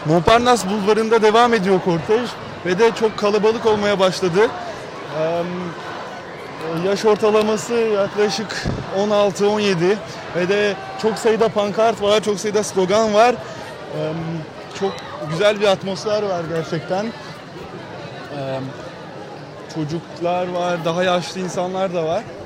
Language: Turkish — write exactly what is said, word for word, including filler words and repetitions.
Montparnasse Bulvarı'nda devam ediyor kortej ve de çok kalabalık olmaya başladı. Ee, yaş ortalaması yaklaşık on altı on yedi ve de çok sayıda pankart var, çok sayıda slogan var. Ee, çok güzel bir atmosfer var gerçekten. Ee, çocuklar var, daha yaşlı insanlar da var.